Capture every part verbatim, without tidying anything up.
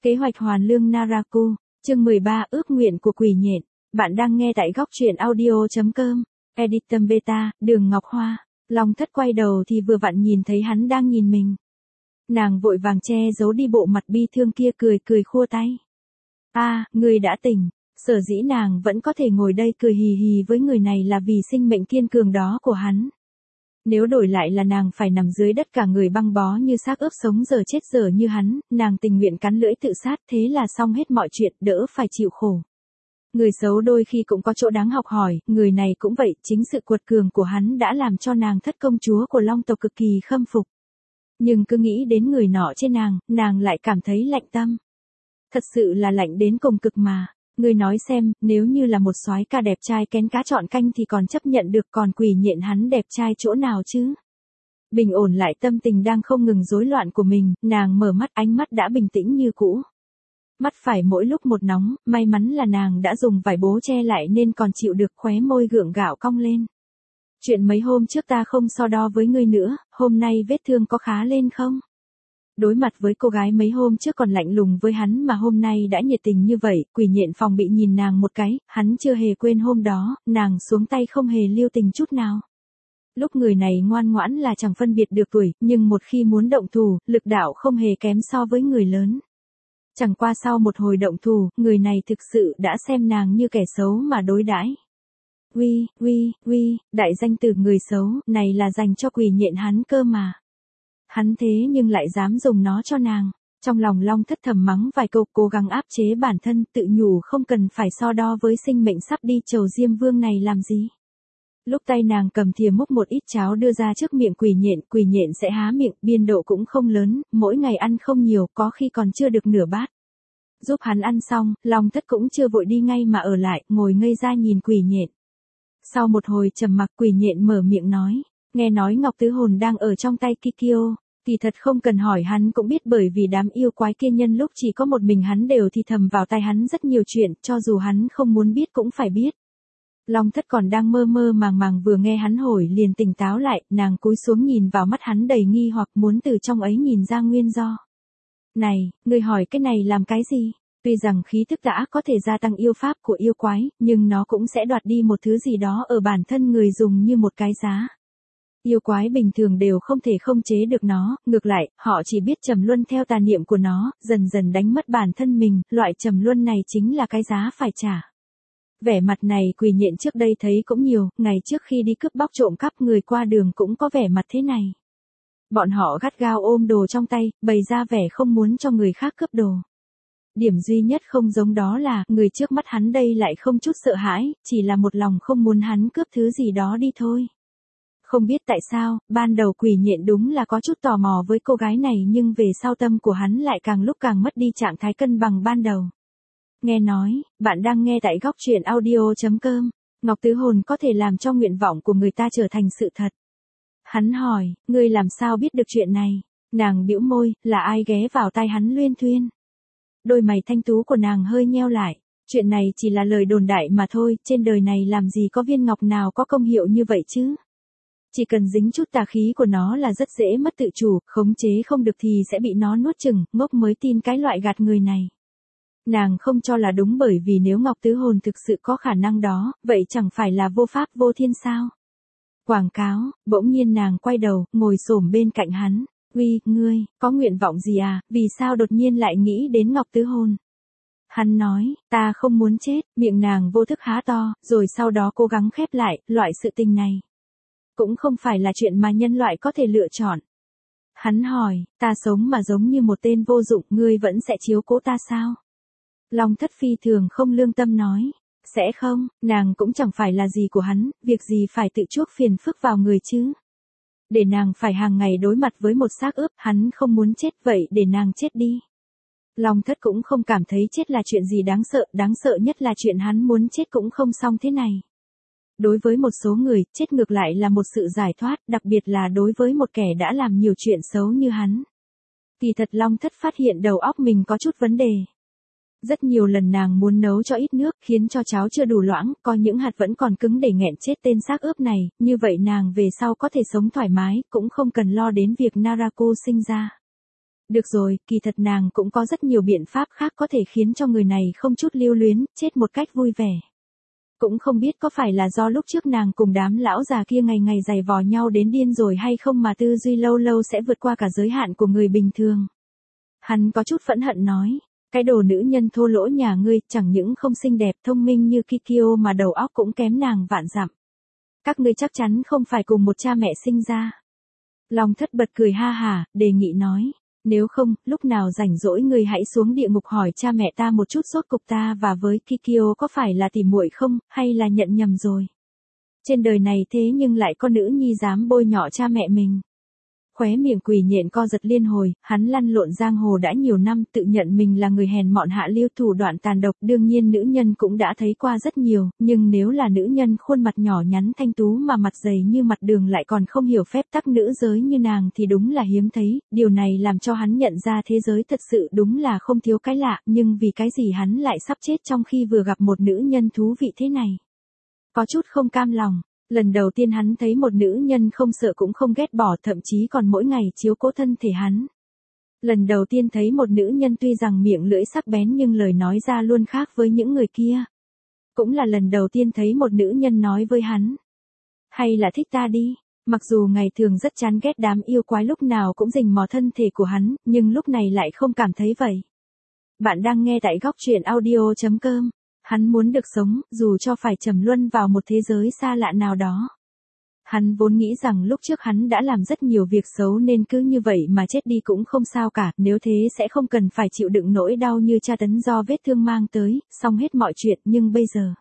Kế hoạch hoàn lương Naraku, chương mười ba ước nguyện của quỷ nhện. Bạn đang nghe tại góc truyện audio chấm com. Editor Beta, Đường Ngọc Hoa. Long Thất quay đầu thì vừa vặn nhìn thấy hắn đang nhìn mình. Nàng vội vàng che giấu đi bộ mặt bi thương kia, cười cười khua tay. A, à, người đã tỉnh. Sở dĩ nàng vẫn có thể ngồi đây cười hì hì với người này là vì sinh mệnh kiên cường đó của hắn. Nếu đổi lại là nàng phải nằm dưới đất cả người băng bó như xác ướp sống giờ chết giờ như hắn, nàng tình nguyện cắn lưỡi tự sát, thế là xong hết mọi chuyện, đỡ phải chịu khổ. Người xấu đôi khi cũng có chỗ đáng học hỏi, người này cũng vậy, chính sự cuột cường của hắn đã làm cho nàng thất công chúa của Long tộc cực kỳ khâm phục. Nhưng cứ nghĩ đến người nọ trên nàng, nàng lại cảm thấy lạnh tâm. Thật sự là lạnh đến cùng cực mà. Ngươi nói xem, nếu như là một soái ca đẹp trai kén cá chọn canh thì còn chấp nhận được, còn quỷ nhện hắn đẹp trai chỗ nào chứ? Bình ổn lại tâm tình đang không ngừng rối loạn của mình, nàng mở mắt, ánh mắt đã bình tĩnh như cũ. Mắt phải mỗi lúc một nóng, may mắn là nàng đã dùng vải bố che lại nên còn chịu được, khóe môi gượng gạo cong lên. Chuyện mấy hôm trước ta không so đo với ngươi nữa, hôm nay vết thương có khá lên không? Đối mặt với cô gái mấy hôm trước còn lạnh lùng với hắn mà hôm nay đã nhiệt tình như vậy, quỷ nhện phòng bị nhìn nàng một cái, hắn chưa hề quên hôm đó, nàng xuống tay không hề lưu tình chút nào. Lúc người này ngoan ngoãn là chẳng phân biệt được tuổi, nhưng một khi muốn động thủ, lực đạo không hề kém so với người lớn. Chẳng qua sau một hồi động thủ, người này thực sự đã xem nàng như kẻ xấu mà đối đãi. Uy, uy, uy, đại danh từ người xấu, này là dành cho quỷ nhện hắn cơ mà. Hắn thế nhưng lại dám dùng nó cho nàng. Trong lòng Long Thất thầm mắng vài câu, cố gắng áp chế bản thân, tự nhủ không cần phải so đo với sinh mệnh sắp đi chầu Diêm Vương này làm gì. Lúc tay nàng cầm thìa múc một ít cháo đưa ra trước miệng quỷ nhện, quỷ nhện sẽ há miệng, biên độ cũng không lớn, mỗi ngày ăn không nhiều, có khi còn chưa được nửa bát. Giúp hắn ăn xong, Long Thất cũng chưa vội đi ngay mà ở lại, ngồi ngây ra nhìn quỷ nhện. Sau một hồi trầm mặc, quỷ nhện mở miệng nói, nghe nói Ngọc Tứ Hồn đang ở trong tay Kikyo. Thì thật không cần hỏi hắn cũng biết, bởi vì đám yêu quái kia nhân lúc chỉ có một mình hắn đều thì thầm vào tai hắn rất nhiều chuyện, cho dù hắn không muốn biết cũng phải biết. Long Thất còn đang mơ mơ màng màng vừa nghe hắn hỏi liền tỉnh táo lại, nàng cúi xuống nhìn vào mắt hắn đầy nghi hoặc, muốn từ trong ấy nhìn ra nguyên do. Này, ngươi hỏi cái này làm cái gì? Tuy rằng khí thức đã có thể gia tăng yêu pháp của yêu quái, nhưng nó cũng sẽ đoạt đi một thứ gì đó ở bản thân người dùng như một cái giá. Yêu quái bình thường đều không thể không chế được nó, ngược lại, họ chỉ biết trầm luân theo tà niệm của nó, dần dần đánh mất bản thân mình, loại trầm luân này chính là cái giá phải trả. Vẻ mặt này quỷ nhện trước đây thấy cũng nhiều, ngày trước khi đi cướp bóc trộm cắp người qua đường cũng có vẻ mặt thế này. Bọn họ gắt gao ôm đồ trong tay, bày ra vẻ không muốn cho người khác cướp đồ. Điểm duy nhất không giống đó là, người trước mắt hắn đây lại không chút sợ hãi, chỉ là một lòng không muốn hắn cướp thứ gì đó đi thôi. Không biết tại sao, ban đầu quỷ nhện đúng là có chút tò mò với cô gái này, nhưng về sau tâm của hắn lại càng lúc càng mất đi trạng thái cân bằng ban đầu. Nghe nói, bạn đang nghe tại góc truyện audio chấm com, Ngọc Tứ Hồn có thể làm cho nguyện vọng của người ta trở thành sự thật. Hắn hỏi, ngươi làm sao biết được chuyện này? Nàng bĩu môi, là ai ghé vào tai hắn luyên thuyên? Đôi mày thanh tú của nàng hơi nheo lại. Chuyện này chỉ là lời đồn đại mà thôi, trên đời này làm gì có viên ngọc nào có công hiệu như vậy chứ? Chỉ cần dính chút tà khí của nó là rất dễ mất tự chủ, khống chế không được thì sẽ bị nó nuốt chửng, ngốc mới tin cái loại gạt người này. Nàng không cho là đúng, bởi vì nếu Ngọc Tứ Hồn thực sự có khả năng đó, vậy chẳng phải là vô pháp vô thiên sao? Quảng cáo, bỗng nhiên nàng quay đầu, ngồi xổm bên cạnh hắn. Uy, ngươi, có nguyện vọng gì à, vì sao đột nhiên lại nghĩ đến Ngọc Tứ Hồn? Hắn nói, ta không muốn chết, miệng nàng vô thức há to, rồi sau đó cố gắng khép lại, loại sự tình này cũng không phải là chuyện mà nhân loại có thể lựa chọn. Hắn hỏi, ta sống mà giống như một tên vô dụng, ngươi vẫn sẽ chiếu cố ta sao? Long Thất phi thường không lương tâm nói, sẽ không, nàng cũng chẳng phải là gì của hắn, việc gì phải tự chuốc phiền phức vào người chứ? Để nàng phải hàng ngày đối mặt với một xác ướp, hắn không muốn chết, vậy để nàng chết đi. Long Thất cũng không cảm thấy chết là chuyện gì đáng sợ, đáng sợ nhất là chuyện hắn muốn chết cũng không xong thế này. Đối với một số người, chết ngược lại là một sự giải thoát, đặc biệt là đối với một kẻ đã làm nhiều chuyện xấu như hắn. Kỳ thật Long Thất phát hiện đầu óc mình có chút vấn đề. Rất nhiều lần nàng muốn nấu cho ít nước, khiến cho cháo chưa đủ loãng, có những hạt vẫn còn cứng để nghẹn chết tên xác ướp này, như vậy nàng về sau có thể sống thoải mái, cũng không cần lo đến việc Naraku sinh ra. Được rồi, kỳ thật nàng cũng có rất nhiều biện pháp khác có thể khiến cho người này không chút lưu luyến, chết một cách vui vẻ. Cũng không biết có phải là do lúc trước nàng cùng đám lão già kia ngày ngày giày vò nhau đến điên rồi hay không mà tư duy lâu lâu sẽ vượt qua cả giới hạn của người bình thường. Hắn có chút phẫn hận nói, cái đồ nữ nhân thô lỗ nhà ngươi chẳng những không xinh đẹp thông minh như Kikyo mà đầu óc cũng kém nàng vạn dặm. Các ngươi chắc chắn không phải cùng một cha mẹ sinh ra. Long Thất bật cười ha hả, đề nghị nói. Nếu không, lúc nào rảnh rỗi ngươi hãy xuống địa ngục hỏi cha mẹ ta một chút rốt cục ta và với Kikyo có phải là tỉ muội không, hay là nhận nhầm rồi. Trên đời này thế nhưng lại có nữ nhi dám bôi nhọ cha mẹ mình. Khóe miệng Quỷ Nhện co giật liên hồi, hắn lăn lộn giang hồ đã nhiều năm tự nhận mình là người hèn mọn hạ lưu thủ đoạn tàn độc. Đương nhiên nữ nhân cũng đã thấy qua rất nhiều, nhưng nếu là nữ nhân khuôn mặt nhỏ nhắn thanh tú mà mặt dày như mặt đường lại còn không hiểu phép tắc nữ giới như nàng thì đúng là hiếm thấy. Điều này làm cho hắn nhận ra thế giới thật sự đúng là không thiếu cái lạ, nhưng vì cái gì hắn lại sắp chết trong khi vừa gặp một nữ nhân thú vị thế này. Có chút không cam lòng. Lần đầu tiên hắn thấy một nữ nhân không sợ cũng không ghét bỏ, thậm chí còn mỗi ngày chiếu cố thân thể hắn. Lần đầu tiên thấy một nữ nhân tuy rằng miệng lưỡi sắc bén nhưng lời nói ra luôn khác với những người kia. Cũng là lần đầu tiên thấy một nữ nhân nói với hắn. Hay là thích ta đi. Mặc dù ngày thường rất chán ghét đám yêu quái lúc nào cũng rình mò thân thể của hắn, nhưng lúc này lại không cảm thấy vậy. Bạn đang nghe tại góc truyện audio chấm com. Hắn muốn được sống, dù cho phải trầm luân vào một thế giới xa lạ nào đó. Hắn vốn nghĩ rằng lúc trước hắn đã làm rất nhiều việc xấu nên cứ như vậy mà chết đi cũng không sao cả, nếu thế sẽ không cần phải chịu đựng nỗi đau như tra tấn do vết thương mang tới, xong hết mọi chuyện, nhưng bây giờ.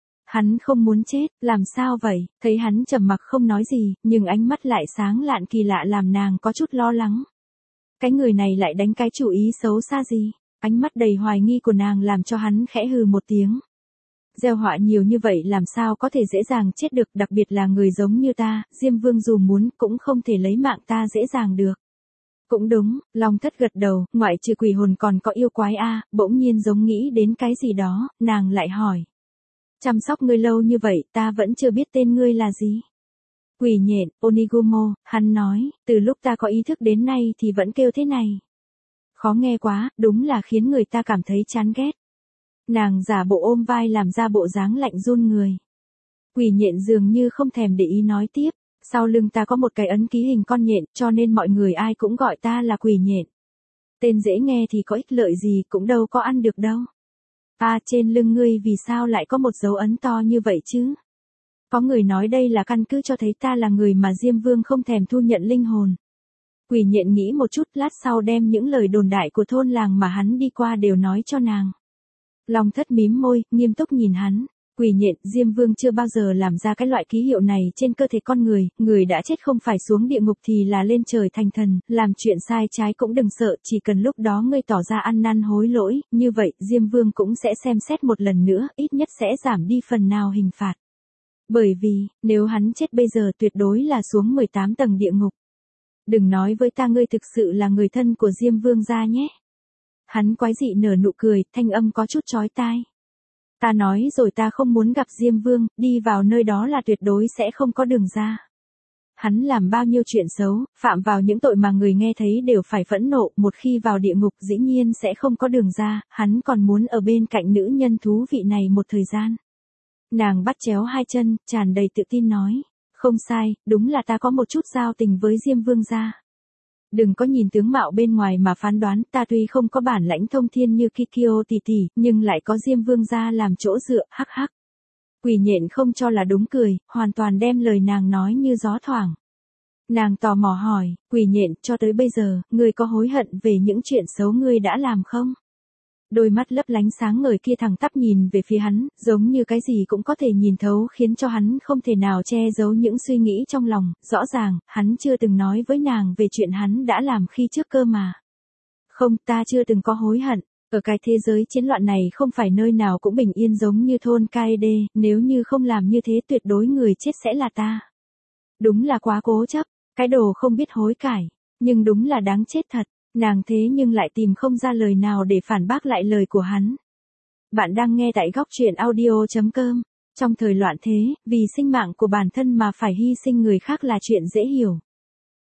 Hắn không muốn chết, làm sao vậy, thấy hắn trầm mặc không nói gì, nhưng ánh mắt lại sáng lạn kỳ lạ làm nàng có chút lo lắng. Cái người này lại đánh cái chủ ý xấu xa gì? Ánh mắt đầy hoài nghi của nàng làm cho hắn khẽ hừ một tiếng. Gieo họa nhiều như vậy làm sao có thể dễ dàng chết được, đặc biệt là người giống như ta, Diêm Vương dù muốn cũng không thể lấy mạng ta dễ dàng được. Cũng đúng, Long Thất gật đầu, ngoại trừ quỷ hồn còn có yêu quái a, bỗng nhiên giống nghĩ đến cái gì đó, nàng lại hỏi. Chăm sóc ngươi lâu như vậy, ta vẫn chưa biết tên ngươi là gì. Quỷ Nhện, Onigumo, hắn nói, từ lúc ta có ý thức đến nay thì vẫn kêu thế này. Khó nghe quá, đúng là khiến người ta cảm thấy chán ghét. Nàng giả bộ ôm vai làm ra bộ dáng lạnh run người. Quỷ Nhện dường như không thèm để ý nói tiếp, sau lưng ta có một cái ấn ký hình con nhện, cho nên mọi người ai cũng gọi ta là Quỷ Nhện. Tên dễ nghe thì có ích lợi gì, cũng đâu có ăn được đâu. À, trên lưng ngươi vì sao lại có một dấu ấn to như vậy chứ? Có người nói đây là căn cứ cho thấy ta là người mà Diêm Vương không thèm thu nhận linh hồn. Quỷ Nhện nghĩ một chút, lát sau đem những lời đồn đại của thôn làng mà hắn đi qua đều nói cho nàng. Long Thất mím môi, nghiêm túc nhìn hắn. Quỷ Nhện, Diêm Vương chưa bao giờ làm ra cái loại ký hiệu này trên cơ thể con người, người đã chết không phải xuống địa ngục thì là lên trời thành thần, làm chuyện sai trái cũng đừng sợ, chỉ cần lúc đó ngươi tỏ ra ăn năn hối lỗi, như vậy Diêm Vương cũng sẽ xem xét một lần nữa, ít nhất sẽ giảm đi phần nào hình phạt. Bởi vì, nếu hắn chết bây giờ tuyệt đối là xuống mười tám tầng địa ngục. Đừng nói với ta ngươi thực sự là người thân của Diêm Vương gia nhé. Hắn quái dị nở nụ cười, thanh âm có chút chói tai. Ta nói rồi, ta không muốn gặp Diêm Vương, đi vào nơi đó là tuyệt đối sẽ không có đường ra. Hắn làm bao nhiêu chuyện xấu, phạm vào những tội mà người nghe thấy đều phải phẫn nộ, một khi vào địa ngục dĩ nhiên sẽ không có đường ra, hắn còn muốn ở bên cạnh nữ nhân thú vị này một thời gian. Nàng bắt chéo hai chân, tràn đầy tự tin nói. Không sai, đúng là ta có một chút giao tình với Diêm Vương gia. Đừng có nhìn tướng mạo bên ngoài mà phán đoán, ta tuy không có bản lãnh thông thiên như Kikyo tỷ tỷ, nhưng lại có Diêm Vương gia làm chỗ dựa, hắc hắc. Quỷ Nhện không cho là đúng cười, hoàn toàn đem lời nàng nói như gió thoảng. Nàng tò mò hỏi, Quỷ Nhện, cho tới bây giờ, ngươi có hối hận về những chuyện xấu ngươi đã làm không? Đôi mắt lấp lánh sáng ngời kia thẳng tắp nhìn về phía hắn, giống như cái gì cũng có thể nhìn thấu, khiến cho hắn không thể nào che giấu những suy nghĩ trong lòng. Rõ ràng, hắn chưa từng nói với nàng về chuyện hắn đã làm khi trước cơ mà. Không, ta chưa từng có hối hận. Ở cái thế giới chiến loạn này không phải nơi nào cũng bình yên giống như thôn Kaede, nếu như không làm như thế tuyệt đối người chết sẽ là ta. Đúng là quá cố chấp, cái đồ không biết hối cải, nhưng đúng là đáng chết thật. Nàng thế nhưng lại tìm không ra lời nào để phản bác lại lời của hắn. Bạn đang nghe tại góc truyện audio chấm com. Trong thời loạn thế, vì sinh mạng của bản thân mà phải hy sinh người khác là chuyện dễ hiểu.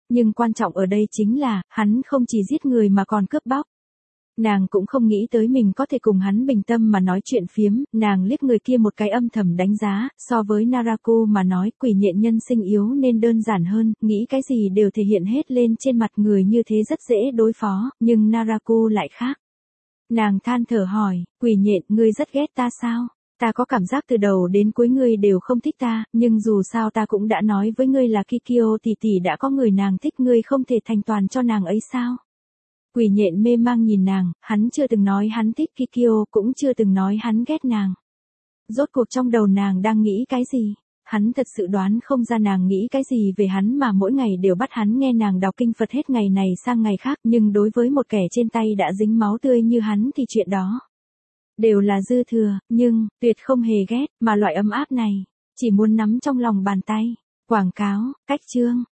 Nhưng quan trọng ở đây chính là, hắn không chỉ giết người mà còn cướp bóc. Nàng cũng không nghĩ tới mình có thể cùng hắn bình tâm mà nói chuyện phiếm, nàng liếc người kia một cái âm thầm đánh giá, so với Naraku mà nói quỷ nhện nhân sinh yếu nên đơn giản hơn, nghĩ cái gì đều thể hiện hết lên trên mặt người như thế rất dễ đối phó, nhưng Naraku lại khác. Nàng than thở hỏi, quỷ nhện, ngươi rất ghét ta sao? Ta có cảm giác từ đầu đến cuối ngươi đều không thích ta, nhưng dù sao ta cũng đã nói với ngươi là Kikyo tỷ tỷ đã có người nàng thích, ngươi không thể thành toàn cho nàng ấy sao? Quỷ nhện mê mang nhìn nàng, hắn chưa từng nói hắn thích Kikyo, cũng chưa từng nói hắn ghét nàng. Rốt cuộc trong đầu nàng đang nghĩ cái gì? Hắn thật sự đoán không ra nàng nghĩ cái gì về hắn mà mỗi ngày đều bắt hắn nghe nàng đọc kinh Phật hết ngày này sang ngày khác, nhưng đối với một kẻ trên tay đã dính máu tươi như hắn thì chuyện đó đều là dư thừa, nhưng tuyệt không hề ghét, mà loại ấm áp này chỉ muốn nắm trong lòng bàn tay. Quảng cáo, cách chương